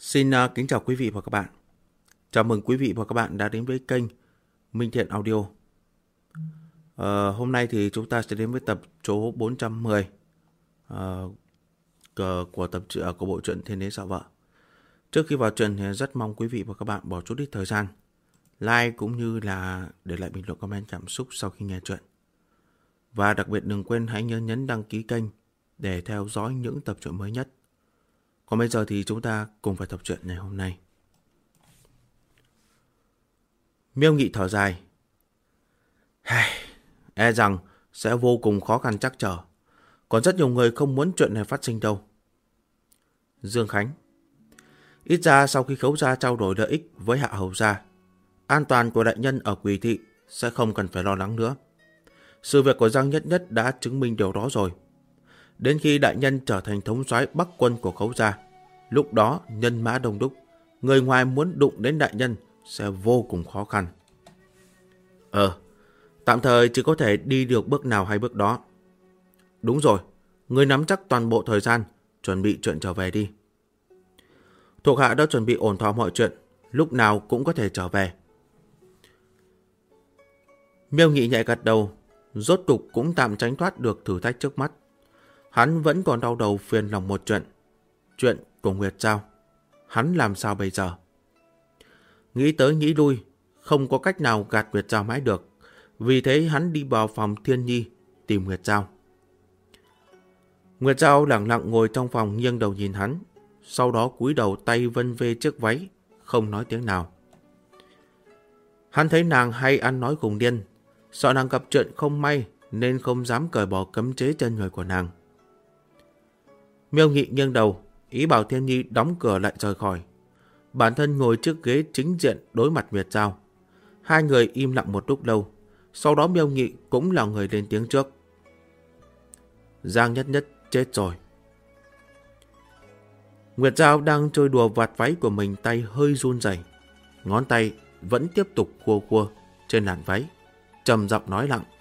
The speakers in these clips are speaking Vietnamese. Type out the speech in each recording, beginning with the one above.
Xin kính chào quý vị và các bạn. Chào mừng quý vị và các bạn đã đến với kênh Minh Thiện Audio. Hôm nay thì chúng ta sẽ đến với tập số 410 của của bộ truyện Thiên Đế Sợ Vợ. Trước khi vào truyện thì rất mong quý vị và các bạn bỏ chút ít thời gian like cũng như là để lại bình luận comment cảm xúc sau khi nghe truyện. Và đặc biệt đừng quên hãy nhấn đăng ký kênh để theo dõi những tập truyện mới nhất. Còn bây giờ thì chúng ta cùng vào tập truyện ngày hôm nay. Miêu Nghị thở dài. E rằng sẽ vô cùng khó khăn trắc trở. Còn rất nhiều người không muốn chuyện này phát sinh đâu. Dương Khánh. Ít ra sau khi Khấu gia trao đổi lợi ích với Hạ Hầu gia, an toàn của đại nhân ở Quỳ thị sẽ không cần phải lo lắng nữa. Sự việc của Giang Nhất Nhất đã chứng minh điều đó rồi. Đến khi đại nhân trở thành thống soái Bắc quân của Khấu gia, lúc đó nhân mã đông đúc, người ngoài muốn đụng đến đại nhân sẽ vô cùng khó khăn. Tạm thời chỉ có thể đi được bước nào hay bước đó. Đúng rồi, người nắm chắc toàn bộ thời gian, chuẩn bị chuyện trở về đi. Thuộc hạ đã chuẩn bị ổn thỏa mọi chuyện, lúc nào cũng có thể trở về. Miêu Nghị nhẹ gật đầu, rốt cục cũng tạm tránh thoát được thử thách trước mắt. Hắn vẫn còn đau đầu phiền lòng một chuyện của Nguyệt Giao. Hắn làm sao bây giờ? Nghĩ tới nghĩ lui, không có cách nào gạt Nguyệt Giao mãi được. Vì thế hắn đi vào phòng Thiên Nhi tìm Nguyệt Giao. Nguyệt Giao lặng lặng ngồi trong phòng nghiêng đầu nhìn hắn, sau đó cúi đầu tay vân vê chiếc váy, không nói tiếng nào. Hắn thấy nàng hay ăn nói khùng điên, sợ nàng gặp chuyện không may nên không dám cởi bỏ cấm chế trên người của nàng. Miêu Nghị nghiêng đầu, ý bảo Thiên Nhi đóng cửa lại rời khỏi. Bản thân ngồi trước ghế chính diện đối mặt Nguyệt Giao. Hai người im lặng một lúc lâu, sau đó Miêu Nghị cũng là người lên tiếng trước. Giang Nhất Nhất chết rồi. Nguyệt Giao đang chơi đùa vạt váy của mình, tay hơi run rẩy, ngón tay vẫn tiếp tục khua khua trên làn váy, trầm giọng nói lặng.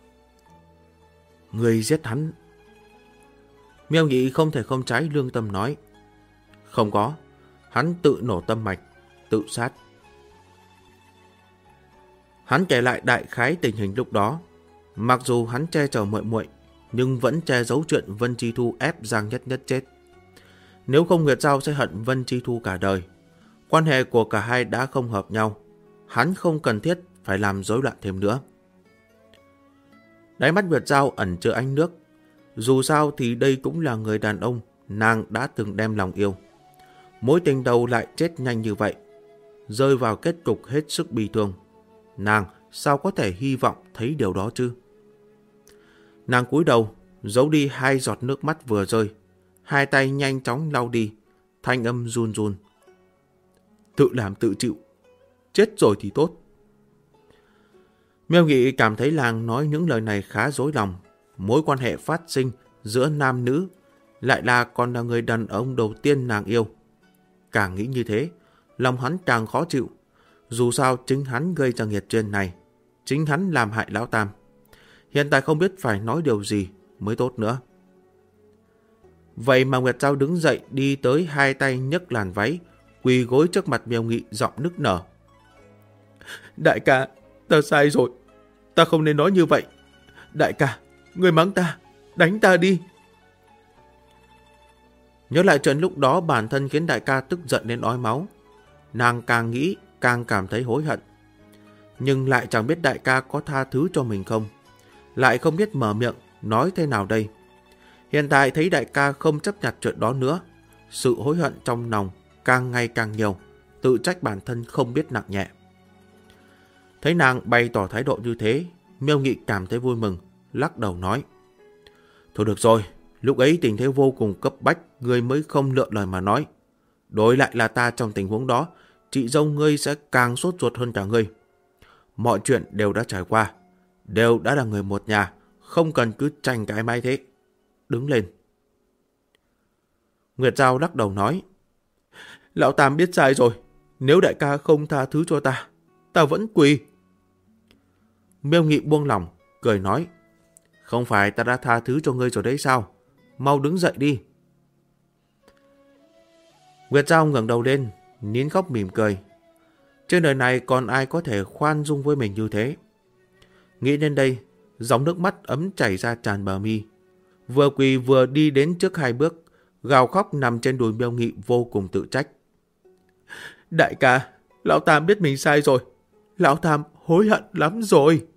Người giết hắn. Miêu Nghị không thể không trái lương tâm nói. Không có, hắn tự nổ tâm mạch, tự sát. Hắn kể lại đại khái tình hình lúc đó. Mặc dù hắn che chở muội muội, nhưng vẫn che giấu chuyện Vân Chi Thu ép Giang Nhất Nhất chết. Nếu không Nguyệt Giao sẽ hận Vân Chi Thu cả đời. Quan hệ của cả hai đã không hợp nhau. Hắn không cần thiết phải làm rối loạn thêm nữa. Đáy mắt Nguyệt Giao ẩn chứa ánh nước. Dù sao thì đây cũng là người đàn ông nàng đã từng đem lòng yêu. Mối tình đầu lại chết nhanh như vậy, rơi vào kết cục hết sức bi thương. Nàng sao có thể hy vọng thấy điều đó chứ? Nàng cúi đầu, giấu đi hai giọt nước mắt vừa rơi, hai tay nhanh chóng lau đi, thanh âm run run. Tự làm tự chịu, chết rồi thì tốt. Miêu Nghị cảm thấy nàng nói những lời này khá dối lòng. Mối quan hệ phát sinh giữa nam nữ, lại là còn là người đàn ông đầu tiên nàng yêu. Càng nghĩ như thế, lòng hắn càng khó chịu. Dù sao chính hắn gây ra nghiệt duyên này, chính hắn làm hại lão tam. Hiện tại không biết phải nói điều gì mới tốt nữa. Vậy mà Nguyệt Giao đứng dậy đi tới, hai tay nhấc làn váy, quỳ gối trước mặt Miêu Nghị, giọng nức nở. Đại ca, ta sai rồi. Ta không nên nói như vậy. Đại ca, người mắng ta, đánh ta đi. Nhớ lại chuyện lúc đó bản thân khiến đại ca tức giận đến ói máu. Nàng càng nghĩ càng cảm thấy hối hận. Nhưng lại chẳng biết đại ca có tha thứ cho mình không. Lại không biết mở miệng nói thế nào đây. Hiện tại thấy đại ca không chấp nhận chuyện đó nữa, sự hối hận trong lòng càng ngày càng nhiều, tự trách bản thân không biết nặng nhẹ. Thấy nàng bày tỏ thái độ như thế, Miêu Nghị cảm thấy vui mừng, lắc đầu nói. Thôi được rồi, lúc ấy tình thế vô cùng cấp bách, ngươi mới không lựa lời mà nói. Đối lại là ta trong tình huống đó, chị dâu ngươi sẽ càng sốt ruột hơn cả ngươi. Mọi chuyện đều đã trải qua, đều đã là người một nhà, không cần cứ tranh cái mãi thế. Đứng lên. Nguyệt Giao lắc đầu nói. Lão Tam biết sai rồi, nếu đại ca không tha thứ cho ta, ta vẫn quỳ. Miêu Nghị buông lỏng, cười nói. Không phải ta đã tha thứ cho ngươi rồi đấy sao? Mau đứng dậy đi. Nguyệt Giao ngẩng đầu lên, nín khóc mỉm cười. Trên đời này còn ai có thể khoan dung với mình như thế? Nghĩ đến đây, dòng nước mắt ấm chảy ra tràn bờ mi. Vừa quỳ vừa đi đến trước 2 bước, gào khóc nằm trên đùi Miêu Nghị vô cùng tự trách. Đại ca, Lão Tam biết mình sai rồi. Lão Tam hối hận lắm rồi.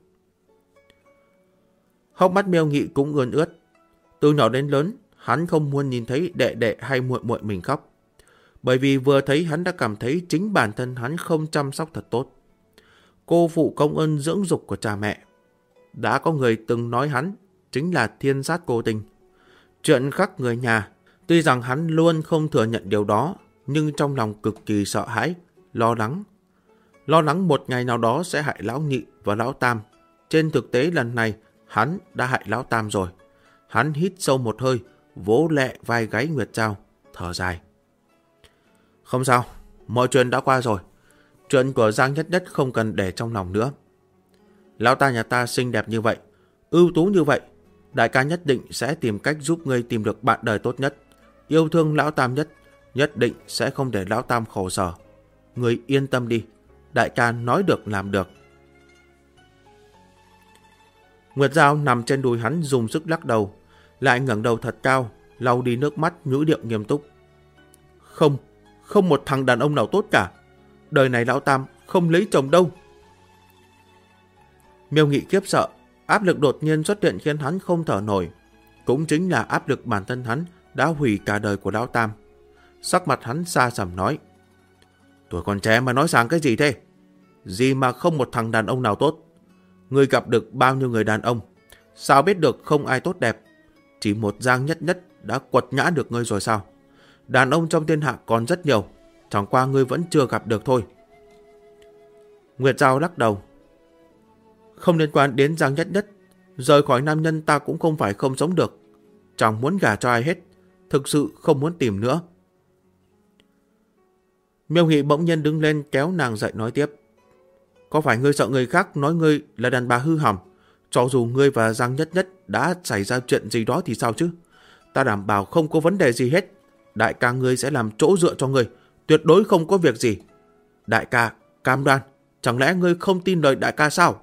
Hốc mắt Miêu Nghị cũng ươn ướt. Từ nhỏ đến lớn, hắn không muốn nhìn thấy đệ đệ hay muội muội mình khóc. Bởi vì vừa thấy hắn đã cảm thấy chính bản thân hắn không chăm sóc thật tốt. Cô phụ công ơn dưỡng dục của cha mẹ. Đã có người từng nói hắn chính là thiên sát cô tình. Chuyện khắc người nhà, tuy rằng hắn luôn không thừa nhận điều đó, nhưng trong lòng cực kỳ sợ hãi, lo lắng. Lo lắng một ngày nào đó sẽ hại Lão Nhị và Lão Tam. Trên thực tế lần này, hắn đã hại Lão Tam rồi. Hắn hít sâu một hơi, vỗ lẹ vai gáy Nguyệt Giao, thở dài. Không sao, mọi chuyện đã qua rồi. Chuyện của Giang Nhất Nhất không cần để trong lòng nữa. Lão ta nhà ta xinh đẹp như vậy, ưu tú như vậy, đại ca nhất định sẽ tìm cách giúp ngươi tìm được bạn đời tốt nhất. Yêu thương Lão Tam nhất định sẽ không để Lão Tam khổ sở. Ngươi yên tâm đi, đại ca nói được làm được. Nguyệt Giao nằm trên đùi hắn dùng sức lắc đầu, lại ngẩng đầu thật cao, lau đi nước mắt, ngữ điệu nghiêm túc. Không một thằng đàn ông nào tốt cả. Đời này Lão Tam không lấy chồng đâu. Miêu Nghị khiếp sợ, áp lực đột nhiên xuất hiện khiến hắn không thở nổi. Cũng chính là áp lực bản thân hắn đã hủy cả đời của Lão Tam. Sắc mặt hắn xa sầm nói. Tuổi còn trẻ mà nói sang cái gì thế? Gì mà không một thằng đàn ông nào tốt? Ngươi gặp được bao nhiêu người đàn ông? Sao biết được không ai tốt đẹp? Chỉ một Giang Nhất Nhất đã quật ngã được ngươi rồi sao? Đàn ông trong thiên hạ còn rất nhiều, chẳng qua ngươi vẫn chưa gặp được thôi. Nguyệt Giao lắc đầu. Không liên quan đến Giang Nhất Nhất, rời khỏi nam nhân ta cũng không phải không sống được. Chẳng muốn gả cho ai hết, thực sự không muốn tìm nữa. Miêu Nghị bỗng nhiên đứng lên kéo nàng dậy nói tiếp. Có phải ngươi sợ người khác nói ngươi là đàn bà hư hỏng? Cho dù ngươi và Giang Nhất Nhất đã xảy ra chuyện gì đó thì sao chứ? Ta đảm bảo không có vấn đề gì hết. Đại ca ngươi sẽ làm chỗ dựa cho ngươi, tuyệt đối không có việc gì. Đại ca, cam đoan, chẳng lẽ ngươi không tin lời đại ca sao?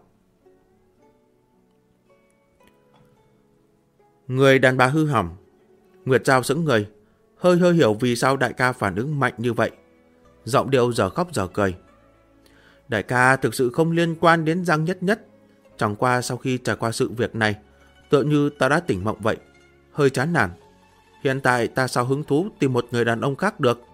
Người đàn bà hư hỏng. Nguyệt Giao sững người, hơi hiểu vì sao đại ca phản ứng mạnh như vậy. Giọng điệu giờ khóc giờ cười. Đại ca thực sự không liên quan đến Giang Nhất Nhất. Chẳng qua sau khi trải qua sự việc này, tựa như ta đã tỉnh mộng vậy, hơi chán nản. Hiện tại ta sao hứng thú tìm một người đàn ông khác được?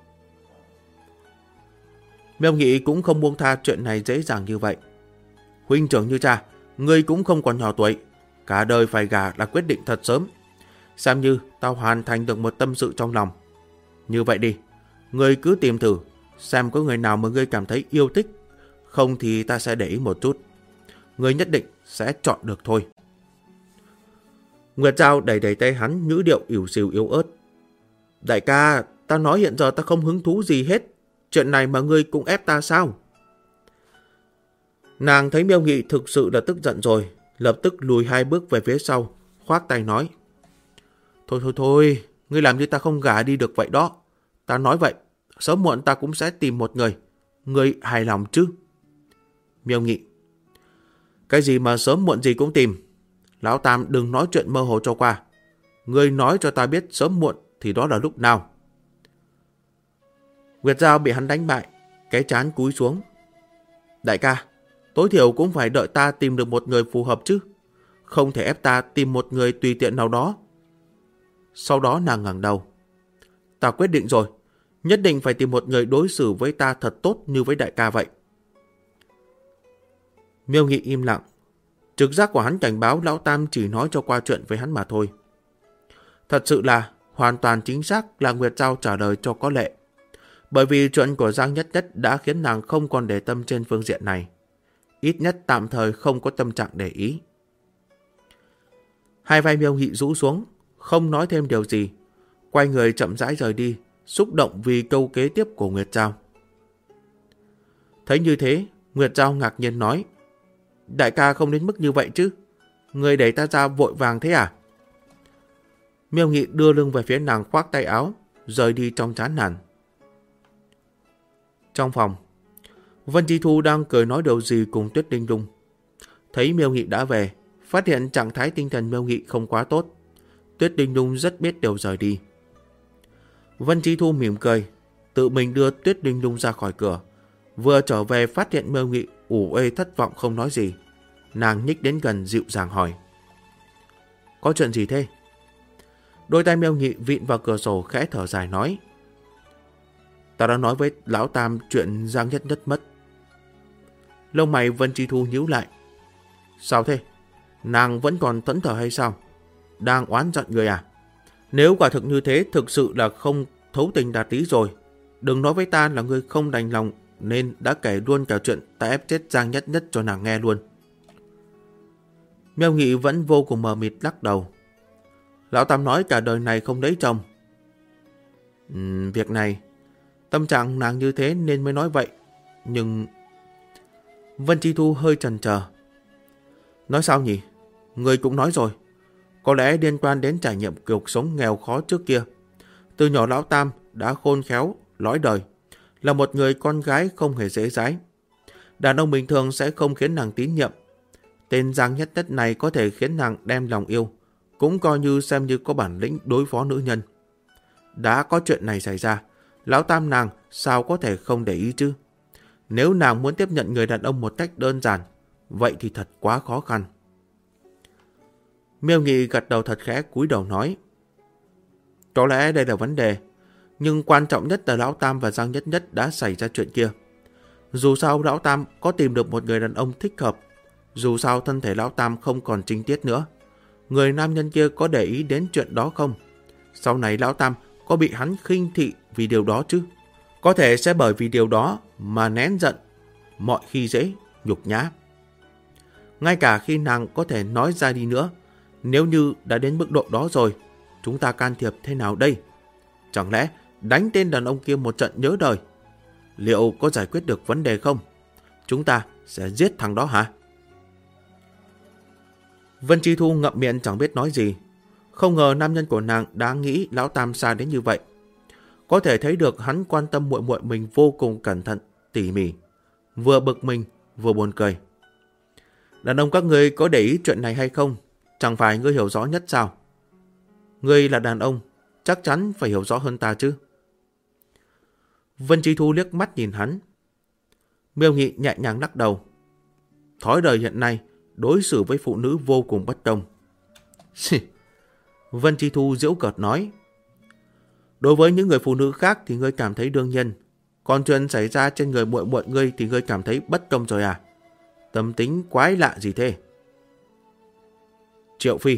Miêu Nghị cũng không buông tha chuyện này dễ dàng như vậy. Huynh trưởng như cha, ngươi cũng không còn nhỏ tuổi, cả đời phải gả là quyết định thật sớm. Xem như ta hoàn thành được một tâm sự trong lòng. Như vậy đi, ngươi cứ tìm thử, xem có người nào mà ngươi cảm thấy yêu thích, không thì ta sẽ để ý một chút. Ngươi nhất định sẽ chọn được thôi. Nguyệt Giao đẩy tay hắn, ngữ điệu ỉu xìu yếu ớt. Đại ca, ta nói hiện giờ ta không hứng thú gì hết. Chuyện này mà ngươi cũng ép ta sao? Nàng thấy Miêu Nghị thực sự là tức giận rồi, lập tức lùi 2 bước về phía sau, khoác tay nói. Thôi, ngươi làm như ta không gả đi được vậy đó. Ta nói vậy, sớm muộn ta cũng sẽ tìm một người. Ngươi hài lòng chứ? Miêu Nghị. Cái gì mà sớm muộn gì cũng tìm? Lão Tam đừng nói chuyện mơ hồ cho qua. Ngươi nói cho ta biết sớm muộn thì đó là lúc nào? Nguyệt Giao bị hắn đánh bại, cái trán cúi xuống. Đại ca, tối thiểu cũng phải đợi ta tìm được một người phù hợp chứ. Không thể ép ta tìm một người tùy tiện nào đó. Sau đó nàng ngẩng đầu. Ta quyết định rồi, nhất định phải tìm một người đối xử với ta thật tốt như với đại ca vậy. Miêu Nghị im lặng. Trực giác của hắn cảnh báo Lão Tam chỉ nói cho qua chuyện với hắn mà thôi. Thật sự là hoàn toàn chính xác là Nguyệt Giao trả lời cho có lệ. Bởi vì chuyện của Giang Nhất Nhất đã khiến nàng không còn để tâm trên phương diện này. Ít nhất tạm thời không có tâm trạng để ý. Hai vai Miêu Nghị rũ xuống, không nói thêm điều gì. Quay người chậm rãi rời đi, xúc động vì câu kế tiếp của Nguyệt Giao. Thấy như thế, Nguyệt Giao ngạc nhiên nói. Đại ca không đến mức như vậy chứ? Người đẩy ta ra vội vàng thế à? Miêu Nghị đưa lưng về phía nàng, khoác tay áo, rời đi trong chán nản. Trong phòng, Vân Chi Thu đang cười nói điều gì cùng Tuyết Linh Lung. Thấy Miêu Nghị đã về, phát hiện trạng thái tinh thần Miêu Nghị không quá tốt, Tuyết Linh Lung rất biết điều rời đi. Vân Chi Thu mỉm cười, tự mình đưa Tuyết Linh Lung ra khỏi cửa. Vừa trở về phát hiện Miêu Nghị ủ ê thất vọng không nói gì. Nàng nhích đến gần dịu dàng hỏi. Có chuyện gì thế? Đôi tay Miêu Nghị vịn vào cửa sổ khẽ thở dài nói. Ta đã nói với Lão Tam chuyện Giang Nhất Nhất mất. Lông mày Vân Chi Thu nhíu lại. Sao thế? Nàng vẫn còn thẫn thờ hay sao? Đang oán giận người à? Nếu quả thực như thế, thực sự là không thấu tình đạt lý rồi. Đừng nói với ta là người không đành lòng nên đã kể luôn cả chuyện ta ép chết Giang Nhất Nhất cho nàng nghe luôn. Miêu Nghị vẫn vô cùng mờ mịt lắc đầu. Lão Tam nói cả đời này không lấy chồng. Việc này, tâm trạng nàng như thế nên mới nói vậy. Nhưng... Vân Chi Thu hơi chần chờ. Nói sao nhỉ? Người cũng nói rồi. Có lẽ liên quan đến trải nghiệm cuộc sống nghèo khó trước kia. Từ nhỏ Lão Tam đã khôn khéo, lõi đời. Là một người con gái không hề dễ dãi. Đàn ông bình thường sẽ không khiến nàng tín nhiệm. Tên Giang Nhất Nhất này có thể khiến nàng đem lòng yêu. Cũng coi như xem như có bản lĩnh đối phó nữ nhân. Đã có chuyện này xảy ra, Lão Tam nàng sao có thể không để ý chứ? Nếu nàng muốn tiếp nhận người đàn ông một cách đơn giản, vậy thì thật quá khó khăn. Miêu Nghị gật đầu thật khẽ cúi đầu nói. Có lẽ đây là vấn đề, nhưng quan trọng nhất là Lão Tam và Giang Nhất Nhất đã xảy ra chuyện kia. Dù sao Lão Tam có tìm được một người đàn ông thích hợp, dù sao thân thể Lão Tam không còn trinh tiết nữa. Người nam nhân kia có để ý đến chuyện đó không? Sau này Lão Tam có bị hắn khinh thị vì điều đó chứ? Có thể sẽ bởi vì điều đó mà nén giận, mọi khi dễ, nhục nhã. Ngay cả khi nàng có thể nói ra đi nữa, nếu như đã đến mức độ đó rồi, chúng ta can thiệp thế nào đây? Chẳng lẽ đánh tên đàn ông kia một trận nhớ đời? Liệu có giải quyết được vấn đề không? Chúng ta sẽ giết thằng đó hả? Vân Chi Thu ngậm miệng chẳng biết nói gì. Không ngờ nam nhân của nàng đã nghĩ Lão Tam xa đến như vậy. Có thể thấy được hắn quan tâm muội muội mình vô cùng cẩn thận, tỉ mỉ. Vừa bực mình, vừa buồn cười. Đàn ông các ngươi có để ý chuyện này hay không? Chẳng phải ngươi hiểu rõ nhất sao? Ngươi là đàn ông, chắc chắn phải hiểu rõ hơn ta chứ. Vân Chi Thu liếc mắt nhìn hắn. Miêu Nghị nhẹ nhàng lắc đầu. Thói đời hiện nay, đối xử với phụ nữ vô cùng bất công. Vân Chi Thu giễu cợt nói. Đối với những người phụ nữ khác thì ngươi cảm thấy đương nhiên. Còn chuyện xảy ra trên người muội muội ngươi thì ngươi cảm thấy bất công rồi à? Tâm tính quái lạ gì thế? Triệu Phi.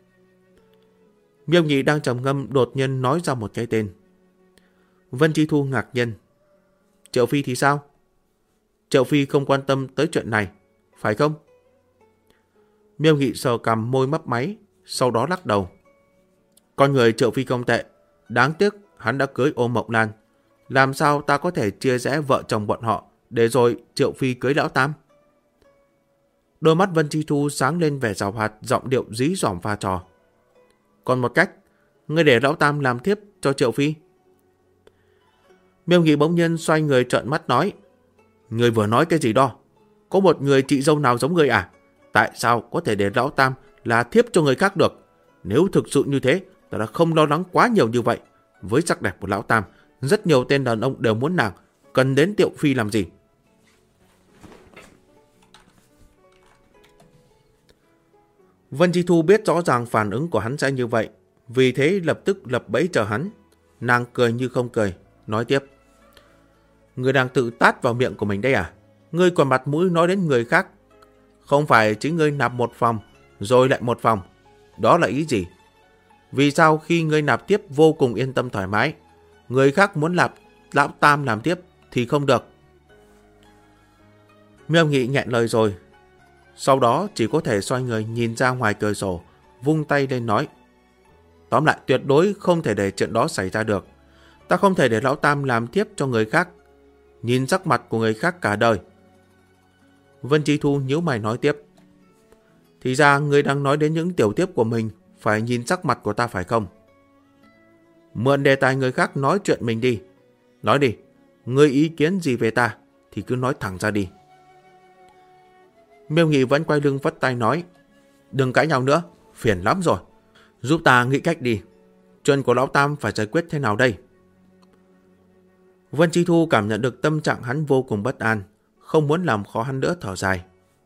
Miêu Nghị đang trầm ngâm đột nhiên nói ra một cái tên. Vân Chi Thu ngạc nhiên. Triệu Phi thì sao? Triệu Phi không quan tâm tới chuyện này, phải không? Miêu Nghị sờ cằm môi mấp máy, sau đó lắc đầu. Con người Triệu Phi không tệ, đáng tiếc hắn đã cưới Ô Mộng Lan. Làm sao ta có thể chia rẽ vợ chồng bọn họ, để rồi Triệu Phi cưới Lão Tam? Đôi mắt Vân Chi Thu sáng lên vẻ giảo hoạt, giọng điệu dí dỏm pha trò. Còn một cách, ngươi để Lão Tam làm thiếp cho Triệu Phi. Miêu Nghị bỗng nhiên xoay người trợn mắt nói. Ngươi vừa nói cái gì đó? Có một người chị dâu nào giống ngươi à? Tại sao có thể để Lão Tam là thiếp cho người khác được? Nếu thực sự như thế, ta đã không lo lắng quá nhiều như vậy. Với sắc đẹp của Lão Tam, rất nhiều tên đàn ông đều muốn nàng, cần đến Triệu Phi làm gì? Vân Chi Thu biết rõ ràng phản ứng của hắn sẽ như vậy, vì thế lập tức lập bẫy chờ hắn. Nàng cười như không cười, nói tiếp. Ngươi đang tự tát vào miệng của mình đây à? Ngươi còn mặt mũi nói đến người khác. Không phải chính ngươi nạp một phòng, rồi lại một phòng. Đó là ý gì? Vì sao khi ngươi nạp tiếp vô cùng yên tâm thoải mái, người khác muốn nạp Lão Tam làm tiếp thì không được? Miêu Nghị nghẹn lời rồi. Sau đó chỉ có thể xoay người nhìn ra ngoài cửa sổ, vung tay lên nói. Tóm lại tuyệt đối không thể để chuyện đó xảy ra được. Ta không thể để Lão Tam làm tiếp cho người khác. Nhìn sắc mặt của người khác cả đời. Vân Chi Thu nhíu mày nói tiếp. Thì ra ngươi đang nói đến những tiểu tiếp của mình phải nhìn sắc mặt của ta phải không? Mượn đề tài người khác nói chuyện mình đi. Nói đi, Ngươi ý kiến gì về ta thì cứ nói thẳng ra đi. Miêu Nghị vẫn quay lưng vất tay nói, đừng cãi nhau nữa, phiền lắm rồi. Giúp ta nghĩ cách đi. Chuyện của Lão Tam phải giải quyết thế nào đây? Vân Chi Thu cảm nhận được tâm trạng hắn vô cùng bất an, không muốn làm khó hắn nữa, thở dài.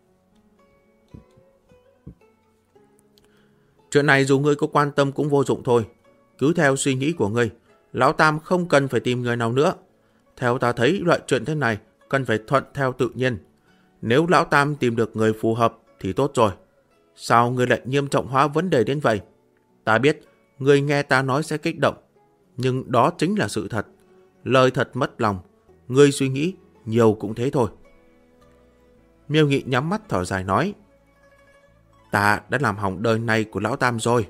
Chuyện này dù ngươi có quan tâm cũng vô dụng thôi. Cứ theo suy nghĩ của ngươi, Lão Tam không cần phải tìm người nào nữa. Theo ta thấy loại chuyện thế này cần phải thuận theo tự nhiên. Nếu Lão Tam tìm được người phù hợp thì tốt rồi. Sao ngươi lại nghiêm trọng hóa vấn đề đến vậy? Ta biết ngươi nghe ta nói sẽ kích động, nhưng đó chính là sự thật. Lời thật mất lòng, ngươi suy nghĩ nhiều cũng thế thôi. Miêu Nghị nhắm mắt thở dài nói, ta đã làm hỏng đời này của Lão Tam rồi.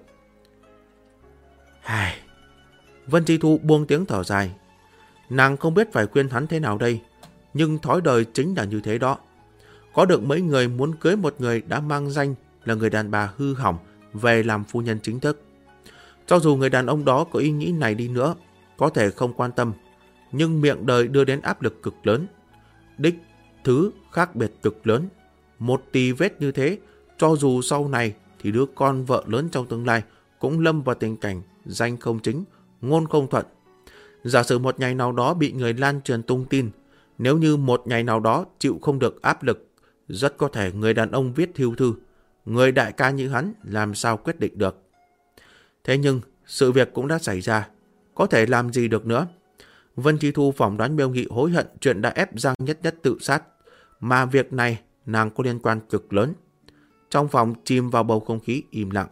Vân Chi Thu buông tiếng thở dài. Nàng không biết phải khuyên hắn thế nào đây, nhưng thói đời chính là như thế đó. Có được mấy người muốn cưới một người đã mang danh là người đàn bà hư hỏng về làm phu nhân chính thức. Cho dù người đàn ông đó có ý nghĩ này đi nữa, có thể không quan tâm, nhưng miệng đời đưa đến áp lực cực lớn. Đích, thứ khác biệt cực lớn. Một tì vết như thế, cho dù sau này thì đứa con vợ lớn trong tương lai cũng lâm vào tình cảnh danh không chính, ngôn không thuận. Giả sử một ngày nào đó bị người lan truyền tung tin, nếu như một ngày nào đó chịu không được áp lực, rất có thể người đàn ông viết hưu thư, người đại ca như hắn làm sao quyết định được. Thế nhưng sự việc cũng đã xảy ra, có thể làm gì được nữa. Vân Chi Thu phỏng đoán Miêu Nghị hối hận chuyện đã ép Giang Nhất Nhất tự sát, mà việc này nàng có liên quan cực lớn. Trong phòng chìm vào bầu không khí im lặng.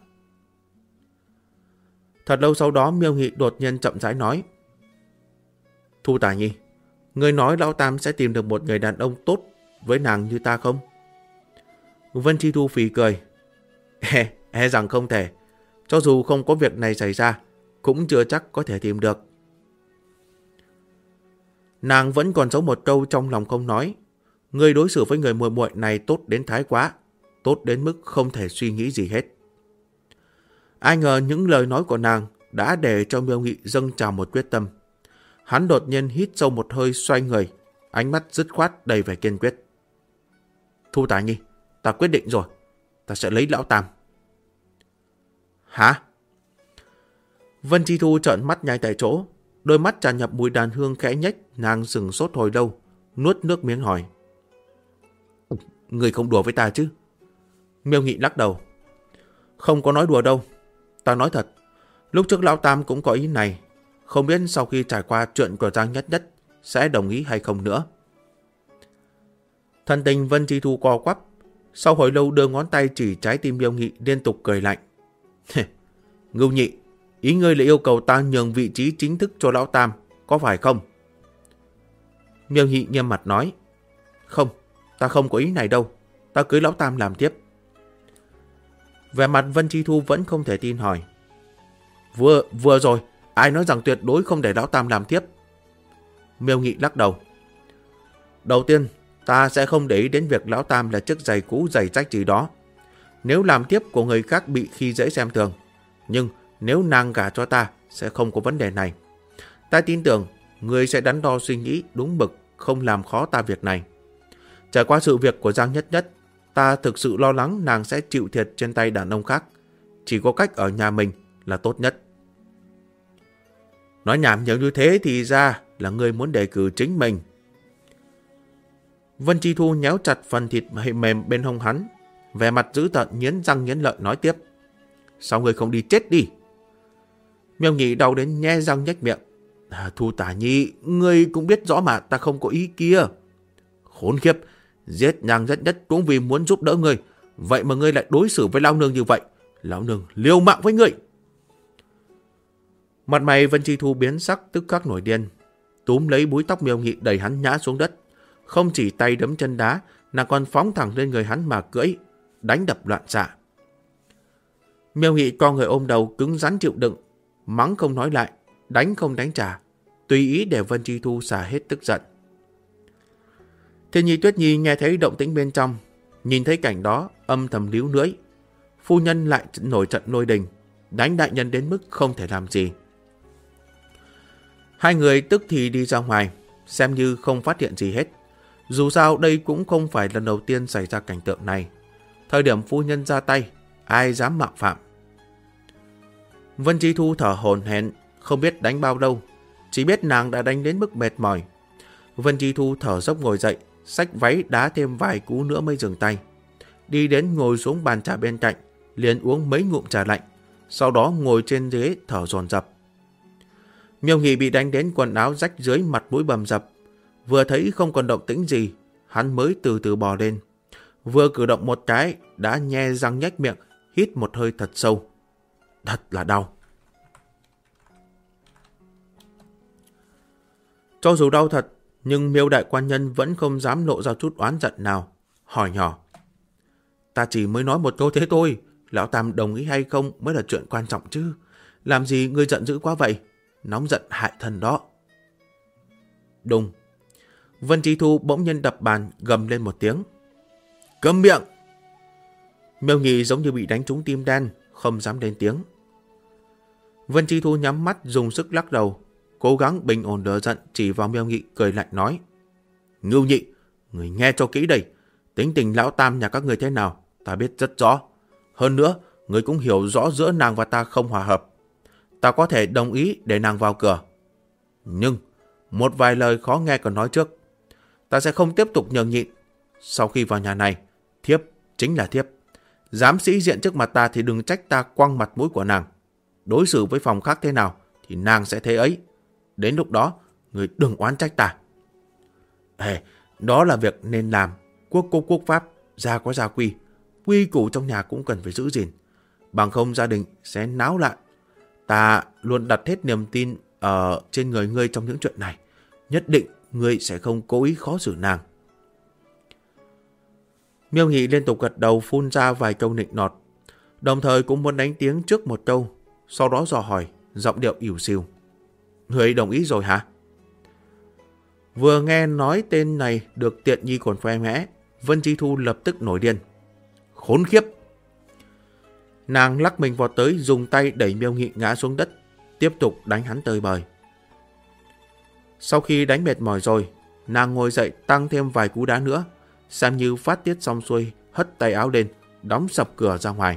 Thật lâu sau đó Miêu Nghị đột nhiên chậm rãi nói, Thu Tả Nhi, ngươi nói Lão Tam sẽ tìm được một người đàn ông tốt với nàng như ta không? Vân Chi Thu phì cười, e rằng không thể. Cho dù không có việc này xảy ra, cũng chưa chắc có thể tìm được. Nàng vẫn còn giấu một câu trong lòng không nói. Ngươi đối xử với người muội muội này tốt đến thái quá, tốt đến mức không thể suy nghĩ gì hết. Ai ngờ những lời nói của nàng đã để cho Miêu Nghị dâng trào một quyết tâm. Hắn đột nhiên hít sâu một hơi, xoay người, ánh mắt dứt khoát đầy vẻ kiên quyết. Thu Tả Nhi, ta quyết định rồi, ta sẽ lấy Lão Tam. Hả? Vân Chi Thu trợn mắt nhai tại chỗ, đôi mắt tràn ngập mùi đàn hương khẽ nhếch, nàng sừng sốt hồi lâu, nuốt nước miếng hỏi. Người không đùa với ta chứ? Miêu Nghị lắc đầu. Không có nói đùa đâu, ta nói thật. Lúc trước Lão Tam cũng có ý này, không biết sau khi trải qua chuyện của Giang Nhất Nhất sẽ đồng ý hay không nữa. Thần tình Vân Chi Thu co quắp, sau hồi lâu đưa ngón tay chỉ trái tim Miêu Nghị, liên tục cười lạnh. Ngưu Nhị, ý ngươi là yêu cầu ta nhường vị trí chính thức cho Lão Tam, có phải không? Miêu Nghị nghiêm mặt nói. Không, ta không có ý này đâu, ta cưới Lão Tam làm tiếp. Vẻ mặt Vân Chi Thu vẫn không thể tin hỏi. Vừa rồi, ai nói rằng tuyệt đối không để Lão Tam làm tiếp? Miêu Nghị lắc đầu. Đầu tiên, ta sẽ không để ý đến việc Lão Tam là chiếc giày cũ giày rách gì đó. Nếu làm tiếp của người khác bị khi dễ xem thường. Nhưng nếu nàng gả cho ta sẽ không có vấn đề này. Ta tin tưởng người sẽ đắn đo suy nghĩ đúng mực, không làm khó ta việc này. Trải qua sự việc của Giang Nhất Nhất, ta thực sự lo lắng nàng sẽ chịu thiệt trên tay đàn ông khác. Chỉ có cách ở nhà mình là tốt nhất. Nói nhảm nhiều như thế thì ra là ngươi muốn đề cử chính mình. Vân Chi Thu nhéo chặt phần thịt mềm bên hông hắn, vẻ mặt dữ tợn nghiến răng nghiến lợi nói tiếp. Sao ngươi không đi chết đi? Miêu Nghị đau đến nhe răng nhếch miệng. Thu Tả Nhi, ngươi cũng biết rõ mà, ta không có ý kia. Khốn khiếp, giết Giang Nhất Nhất cũng vì muốn giúp đỡ ngươi, vậy mà ngươi lại đối xử với lão nương như vậy. Lão nương liều mạng với ngươi. Mặt mày Vân Chi Thu biến sắc, tức khắc nổi điên, túm lấy búi tóc Miêu Nghị đẩy hắn ngã xuống đất. Không chỉ tay đấm chân đá, nàng còn phóng thẳng lên người hắn mà cưỡi, đánh đập loạn xạ. Miêu Nghị co người ôm đầu cứng rắn chịu đựng, mắng không nói lại, đánh không đánh trả, tùy ý để Vân Chi Thu xả hết tức giận. Thiên Nhi Tuyết Nhi nghe thấy động tĩnh bên trong, nhìn thấy cảnh đó âm thầm líu lưỡi. Phu nhân lại nổi trận lôi đình, đánh đại nhân đến mức không thể làm gì. Hai người tức thì đi ra ngoài, xem như không phát hiện gì hết. Dù sao đây cũng không phải lần đầu tiên xảy ra cảnh tượng này. Thời điểm phu nhân ra tay, ai dám mạo phạm. Vân Chi Thu thở hổn hển, không biết đánh bao lâu, chỉ biết nàng đã đánh đến mức mệt mỏi. Vân Chi Thu thở dốc ngồi dậy, xách váy đá thêm vài cú nữa mới dừng tay. Đi đến ngồi xuống bàn trà bên cạnh, liền uống mấy ngụm trà lạnh, sau đó ngồi trên ghế thở dồn dập. Miêu Nghị bị đánh đến quần áo rách dưới, mặt mũi bầm dập. Vừa thấy không còn động tĩnh gì, hắn mới từ từ bò lên. Vừa cử động một cái, đã nhe răng nhếch miệng, hít một hơi thật sâu. Thật là đau. Cho dù đau thật, nhưng Miêu đại quan nhân vẫn không dám lộ ra chút oán giận nào. Hỏi nhỏ. Ta chỉ mới nói một câu thế thôi, lão Tam đồng ý hay không mới là chuyện quan trọng chứ. Làm gì ngươi giận dữ quá vậy? Nóng giận hại thân đó. Đùng. Vân Chi Thu bỗng nhiên đập bàn, gầm lên một tiếng. Câm miệng! Miêu Nghị giống như bị đánh trúng tim đen, không dám lên tiếng. Vân Chi Thu nhắm mắt dùng sức lắc đầu, cố gắng bình ổn đỡ giận, chỉ vào Miêu Nghị cười lạnh nói. Ngưu Nhị, người nghe cho kỹ đây. Tính tình lão Tam nhà các người thế nào, ta biết rất rõ. Hơn nữa, người cũng hiểu rõ giữa nàng và ta không hòa hợp. Ta có thể đồng ý để nàng vào cửa. Nhưng, một vài lời khó nghe còn nói trước. Ta sẽ không tiếp tục nhường nhịn. Sau khi vào nhà này, thiếp chính là thiếp. Dám sĩ diện trước mặt ta thì đừng trách ta quăng mặt mũi của nàng. Đối xử với phòng khác thế nào thì nàng sẽ thế ấy. Đến lúc đó, người đừng oán trách ta. Đó là việc nên làm. Quốc công quốc pháp, gia có gia quy. Quy củ trong nhà cũng cần phải giữ gìn. Bằng không gia đình sẽ náo loạn. Ta luôn đặt hết niềm tin ở trên người ngươi trong những chuyện này. Nhất định ngươi sẽ không cố ý khó xử nàng. Miêu Nghị liên tục gật đầu, phun ra vài câu nịnh nọt, đồng thời cũng muốn đánh tiếng trước một câu, sau đó dò hỏi, giọng điệu ỉu xìu. Ngươi đồng ý rồi hả? Vừa nghe nói tên này được Tiện Nhi còn khoe mẽ, Vân Chi Thu lập tức nổi điên. Khốn khiếp! Nàng lắc mình vọt tới, dùng tay đẩy Miêu Nghị ngã xuống đất, tiếp tục đánh hắn tơi bời. Sau khi đánh mệt mỏi rồi, nàng ngồi dậy tăng thêm vài cú đá nữa, xem như phát tiết xong xuôi, hất tay áo lên, đóng sập cửa ra ngoài.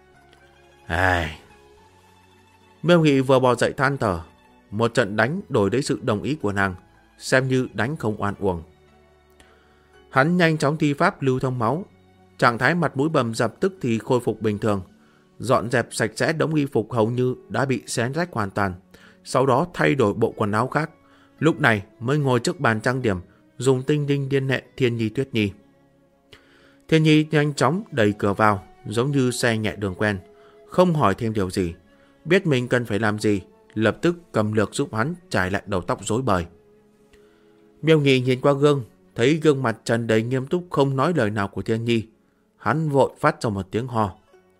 Miêu Nghị vừa bò dậy than thở, một trận đánh đổi lấy sự đồng ý của nàng, xem như đánh không oan uổng. Hắn nhanh chóng thi pháp lưu thông máu, trạng thái mặt mũi bầm dập tức thì khôi phục bình thường, dọn dẹp sạch sẽ đống y phục hầu như đã bị xé rách hoàn toàn, sau đó thay đổi bộ quần áo khác, lúc này mới ngồi trước bàn trang điểm, dùng tinh tinh liên hệ Thiên Nhi Tuyết Nhi. Thiên Nhi nhanh chóng đẩy cửa vào, giống như xe nhẹ đường quen, không hỏi thêm điều gì, biết mình cần phải làm gì, lập tức cầm lược giúp hắn trải lại đầu tóc rối bời. Miêu Nghị nhìn qua gương, thấy gương mặt tràn đầy nghiêm túc không nói lời nào của Thiên Nhi, hắn vội phát ra một tiếng ho.